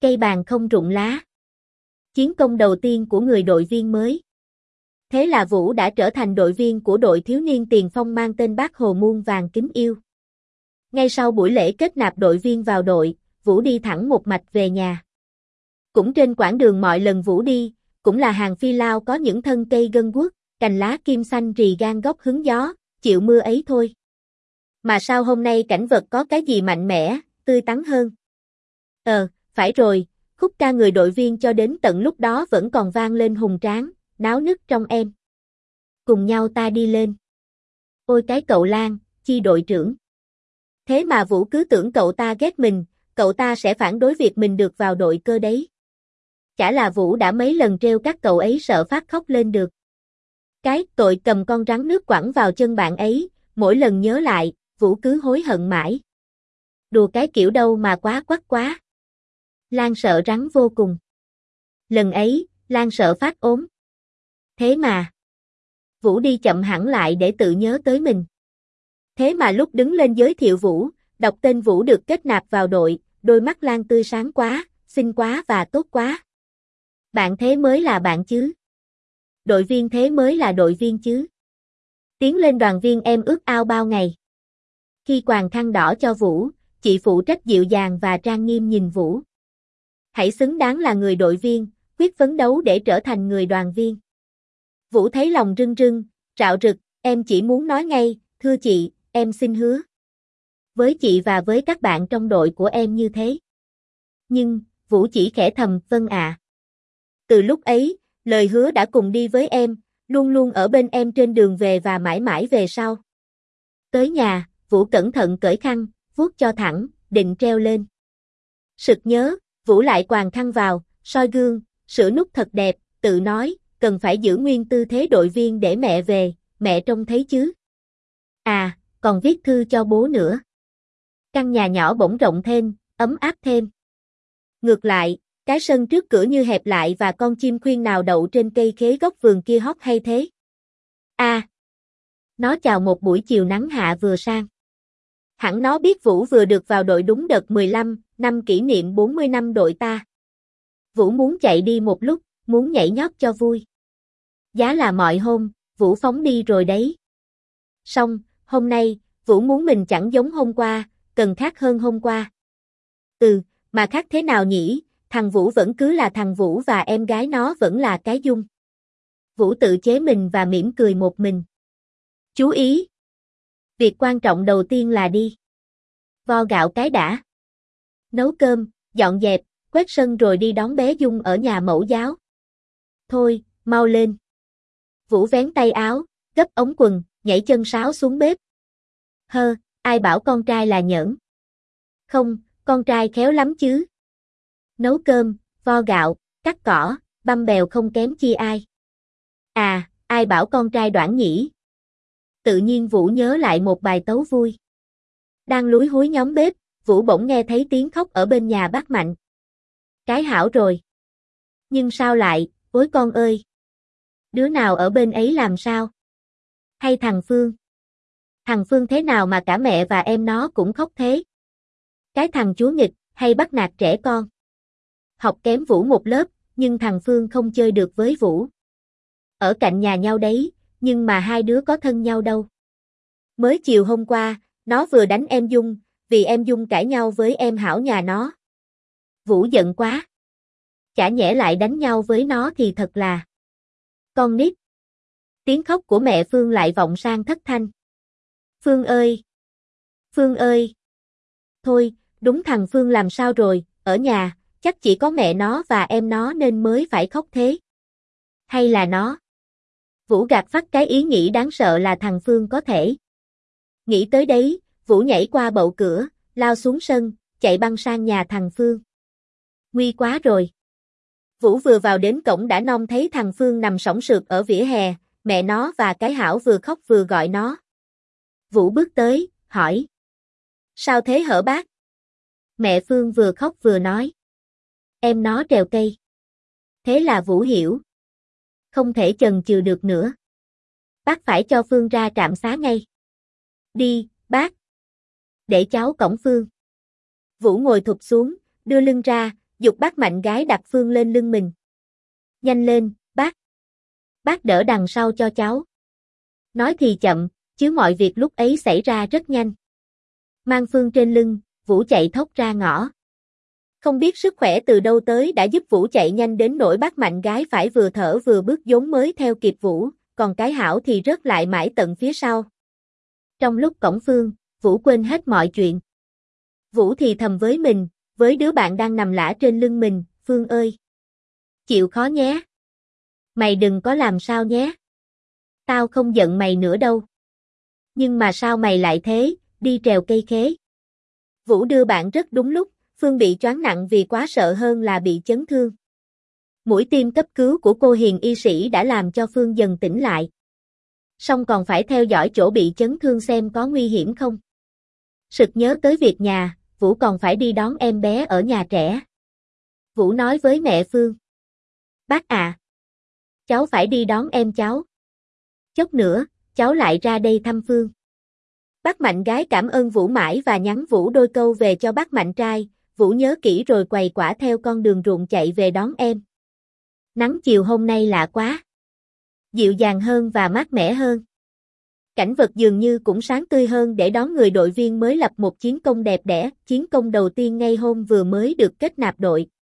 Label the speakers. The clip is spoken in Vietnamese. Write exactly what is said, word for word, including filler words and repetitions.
Speaker 1: Cây bàn không rụng lá. Chiến công đầu tiên của người đội viên mới. Thế là Vũ đã trở thành đội viên của đội thiếu niên tiền phong mang tên Bác Hồ muôn vàng kính yêu. Ngay sau buổi lễ kết nạp đội viên vào đội, Vũ đi thẳng một mạch về nhà. Cũng trên quãng đường mọi lần Vũ đi, cũng là hàng phi lao có những thân cây gân guốc, cành lá kim xanh rì gan góc hứng gió, chịu mưa ấy thôi. Mà sao hôm nay cảnh vật có cái gì mạnh mẽ, tươi tắn hơn? Ờ, phải rồi, khúc ca người đội viên cho đến tận lúc đó vẫn còn vang lên hùng tráng, náo nức trong em. Cùng nhau ta đi lên. Ôi cái cậu Lan, chi đội trưởng. Thế mà Vũ cứ tưởng cậu ta ghét mình, cậu ta sẽ phản đối việc mình được vào đội cơ đấy. Chả là Vũ đã mấy lần trêu các cậu ấy sợ phát khóc lên được. Cái tội cầm con rắn nước quẳng vào chân bạn ấy, mỗi lần nhớ lại, Vũ cứ hối hận mãi. Đùa cái kiểu đâu mà quá quắc quá. Lan sợ rắn vô cùng. Lần ấy, Lan sợ phát ốm. Thế mà, Vũ đi chậm hẳn lại để tự nhớ tới mình. Thế mà lúc đứng lên giới thiệu Vũ, đọc tên Vũ được kết nạp vào đội, đôi mắt Lan tươi sáng quá, xinh quá và tốt quá. Bạn thế mới là bạn chứ. Đội viên thế mới là đội viên chứ. Tiến lên đoàn viên em ước ao bao ngày. Khi quàng khăn đỏ cho Vũ, chị phụ trách dịu dàng và trang nghiêm nhìn Vũ. Hãy xứng đáng là người đội viên, quyết phấn đấu để trở thành người đoàn viên. Vũ thấy lòng rưng rưng, rạo rực, em chỉ muốn nói ngay, thưa chị, em xin hứa. Với chị và với các bạn trong đội của em như thế. Nhưng, Vũ chỉ khẽ thầm, vâng ạ. Từ lúc ấy, lời hứa đã cùng đi với em, luôn luôn ở bên em trên đường về và mãi mãi về sau. Tới nhà, Vũ cẩn thận cởi khăn, vuốt cho thẳng, định treo lên. Sực nhớ, Vũ lại quàng khăn vào, soi gương, sửa nút thật đẹp, tự nói, cần phải giữ nguyên tư thế đội viên để mẹ về, mẹ trông thấy chứ. À, còn viết thư cho bố nữa. Căn nhà nhỏ bỗng rộng thêm, ấm áp thêm. Ngược lại, cái sân trước cửa như hẹp lại và con chim khuyên nào đậu trên cây khế góc vườn kia hót hay thế. À, nó chào một buổi chiều nắng hạ vừa sang. Hẳn nó biết Vũ vừa được vào đội đúng đợt mười lăm, năm kỷ niệm bốn mươi năm đội ta. Vũ muốn chạy đi một lúc, muốn nhảy nhót cho vui. Giá là mọi hôm, Vũ phóng đi rồi đấy. Xong, hôm nay, Vũ muốn mình chẳng giống hôm qua, cần khác hơn hôm qua. Ừ, mà khác thế nào nhỉ, thằng Vũ vẫn cứ là thằng Vũ và em gái nó vẫn là cái Dung. Vũ tự chế mình và mỉm cười một mình. Chú ý! Việc quan trọng đầu tiên là đi. Vo gạo cái đã. Nấu cơm, dọn dẹp, quét sân rồi đi đón bé Dung ở nhà mẫu giáo. Thôi, mau lên. Vũ vén tay áo, gấp ống quần, nhảy chân sáo xuống bếp. Hơ, ai bảo con trai là nhởn. Không, con trai khéo lắm chứ. Nấu cơm, vo gạo, cắt cỏ, băm bèo không kém chi ai. À, ai bảo con trai đoản nhỉ. Tự nhiên Vũ nhớ lại một bài tấu vui. Đang lúi húi nhóm bếp, Vũ bỗng nghe thấy tiếng khóc ở bên nhà bác Mạnh. Cái hảo rồi. Nhưng sao lại, ôi con ơi. Đứa nào ở bên ấy làm sao? Hay thằng Phương? Thằng Phương thế nào mà cả mẹ và em nó cũng khóc thế? Cái thằng chúa nghịch, hay bắt nạt trẻ con? Học kém Vũ một lớp, nhưng thằng Phương không chơi được với Vũ. Ở cạnh nhà nhau đấy, nhưng mà hai đứa có thân nhau đâu. Mới chiều hôm qua, nó vừa đánh em Dung, vì em Dung cãi nhau với em Hảo nhà nó. Vũ giận quá. Chả nhẽ lại đánh nhau với nó thì thật là con nít. Tiếng khóc của mẹ Phương lại vọng sang thất thanh. Phương ơi! Phương ơi! Thôi, đúng thằng Phương làm sao rồi, ở nhà, chắc chỉ có mẹ nó và em nó nên mới phải khóc thế. Hay là nó? Vũ gạt phắt cái ý nghĩ đáng sợ là thằng Phương có thể. Nghĩ tới đấy, Vũ nhảy qua bậu cửa, lao xuống sân, chạy băng sang nhà thằng Phương. Nguy quá rồi. Vũ vừa vào đến cổng đã nom thấy thằng Phương nằm sõng sượt ở vỉa hè, mẹ nó và cái Hảo vừa khóc vừa gọi nó. Vũ bước tới, hỏi. Sao thế hở bác? Mẹ Phương vừa khóc vừa nói. Em nó trèo cây. Thế là Vũ hiểu. Không thể chần chừ được nữa. Bác phải cho Phương ra trạm xá ngay. Đi, bác. Để cháu cõng Phương. Vũ ngồi thụp xuống, đưa lưng ra, giục bác Mạnh gái đặt Phương lên lưng mình. Nhanh lên, bác. Bác đỡ đằng sau cho cháu. Nói thì chậm, chứ mọi việc lúc ấy xảy ra rất nhanh. Mang Phương trên lưng, Vũ chạy thốc ra ngõ. Không biết sức khỏe từ đâu tới đã giúp Vũ chạy nhanh đến nỗi bác Mạnh gái phải vừa thở vừa bước vốn mới theo kịp Vũ, còn cái Hảo thì rớt lại mãi tận phía sau. Trong lúc cõng Phương, Vũ quên hết mọi chuyện. Vũ thì thầm với mình, với đứa bạn đang nằm lả trên lưng mình, Phương ơi! Chịu khó nhé! Mày đừng có làm sao nhé! Tao không giận mày nữa đâu. Nhưng mà sao mày lại thế, đi trèo cây khế? Vũ đưa bạn rất đúng lúc, Phương bị choáng nặng vì quá sợ hơn là bị chấn thương. Mũi tiêm cấp cứu của cô Hiền y sĩ đã làm cho Phương dần tỉnh lại. Song còn phải theo dõi chỗ bị chấn thương xem có nguy hiểm không. Sực nhớ tới việc nhà, Vũ còn phải đi đón em bé ở nhà trẻ. Vũ nói với mẹ Phương. Bác à! Cháu phải đi đón em cháu. Chốc nữa, cháu lại ra đây thăm Phương. Bác Mạnh gái cảm ơn Vũ mãi và nhắn Vũ đôi câu về cho bác Mạnh trai, Vũ nhớ kỹ rồi quầy quả theo con đường ruộng chạy về đón em. Nắng chiều hôm nay lạ quá. Dịu dàng hơn và mát mẻ hơn. Cảnh vật dường như cũng sáng tươi hơn để đón người đội viên mới lập một chiến công đẹp đẽ, chiến công đầu tiên ngay hôm vừa mới được kết nạp đội.